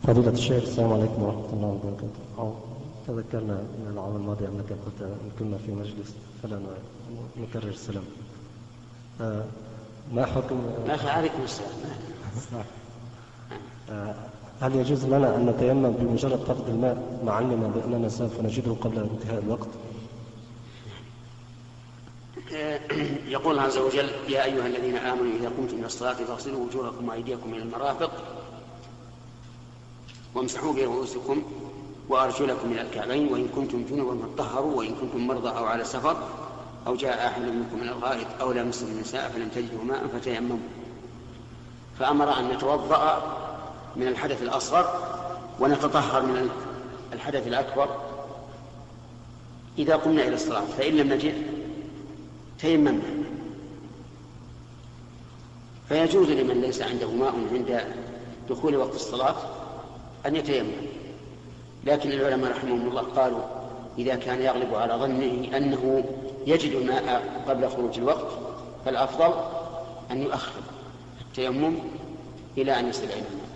فضيلة الشيخ، السلام عليكم ورحمة الله وبركاته. تذكرنا من العام الماضي أنك قلت إن كنا في مجلس فلا نكرر السلام. ما حكم عليكم السلام. هل يجوز لنا أن نتيمم بمجرد فقد الماء مع علمنا بأننا سوف نجده قبل انتهاء الوقت؟ يقول الله عز وجل: يا أيها الذين آمنوا إذا قمتم إلى الصلاة فاغسلوا وجوهكم وأيديكم إلى المرافق وامسحوا برؤوسكم وأرجلكم إلى الكعبين وإن كنتم جنبا فاطهروا وإن كنتم مرضى أو على سفر أو جاء أحد منكم من الغائط أو لامستم النساء فلم تجدوا ماء فتيمموا. فأمر أن نتوضأ من الحدث الأصغر ونتطهر من الحدث الأكبر إذا قمنا إلى الصلاة، فإن لم نجد تيممنا. فيجوز لمن ليس عنده ماء عند دخول وقت الصلاة أن يتيمم، لكن العلماء رحمهم الله قالوا إذا كان يغلب على ظنه أنه يجد الماء قبل خروج الوقت فالأفضل أن يؤخر التيمم إلى أن يصل إلى الماء.